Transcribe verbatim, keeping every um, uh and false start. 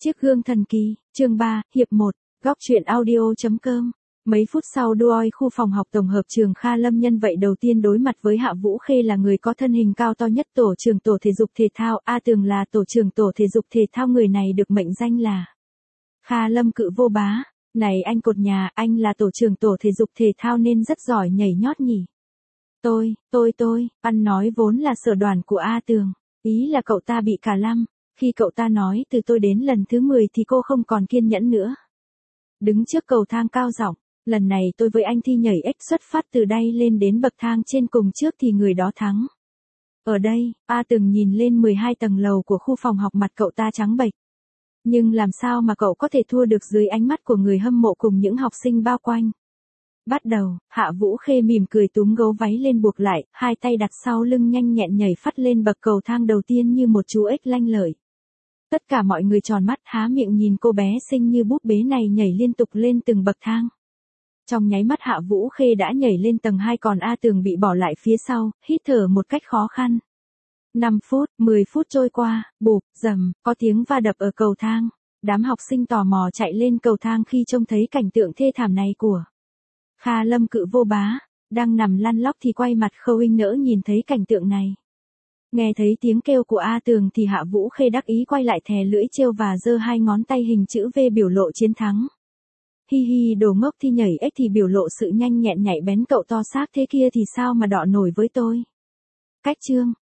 Chiếc gương thần kỳ, chương ba, hiệp một, góc truyện audio.com. Mấy phút sau đuôi khu phòng học tổng hợp trường Kha Lâm nhân vậy đầu tiên đối mặt với Hạ Vũ Khê là người có thân hình cao to nhất tổ trưởng tổ thể dục thể thao, A Tường là tổ trưởng tổ thể dục thể thao, người này được mệnh danh là Kha Lâm cự vô bá. Này anh cột nhà, anh là tổ trưởng tổ thể dục thể thao nên rất giỏi nhảy nhót nhỉ. Tôi, tôi tôi, ăn nói vốn là sở đoàn của A Tường, ý là cậu ta bị cả lăm. Khi cậu ta nói từ tôi đến lần thứ mười thì cô không còn kiên nhẫn nữa. Đứng trước cầu thang cao giọng, lần này tôi với anh thi nhảy ếch xuất phát từ đây lên đến bậc thang trên cùng trước thì người đó thắng. Ở đây, A Tường nhìn lên mười hai tầng lầu của khu phòng học, mặt cậu ta trắng bệch. Nhưng làm sao mà cậu có thể thua được dưới ánh mắt của người hâm mộ cùng những học sinh bao quanh. Bắt đầu, Hạ Vũ Khê mỉm cười túm gấu váy lên buộc lại, hai tay đặt sau lưng nhanh nhẹn nhảy phắt lên bậc cầu thang đầu tiên như một chú ếch lanh lợi. Tất cả mọi người tròn mắt há miệng nhìn cô bé xinh như búp bế này nhảy liên tục lên từng bậc thang. Trong nháy mắt Hạ Vũ Khê đã nhảy lên tầng hai, còn A Tường bị bỏ lại phía sau, hít thở một cách khó khăn. năm phút, mười phút trôi qua, bụp, rầm, có tiếng va đập ở cầu thang. Đám học sinh tò mò chạy lên cầu thang khi trông thấy cảnh tượng thê thảm này của Kha Lâm cự vô bá. Đang nằm lăn lóc thì quay mặt khâu inh nỡ nhìn thấy cảnh tượng này. Nghe thấy tiếng kêu của A Tường thì Hạ Vũ Khê đắc ý quay lại thè lưỡi trêu và giơ hai ngón tay hình chữ V biểu lộ chiến thắng. Hi hi, đồ ngốc, thi nhảy ếch thì biểu lộ sự nhanh nhẹn nhạy bén, cậu to xác thế kia thì sao mà đọ nổi với tôi. Cách chương,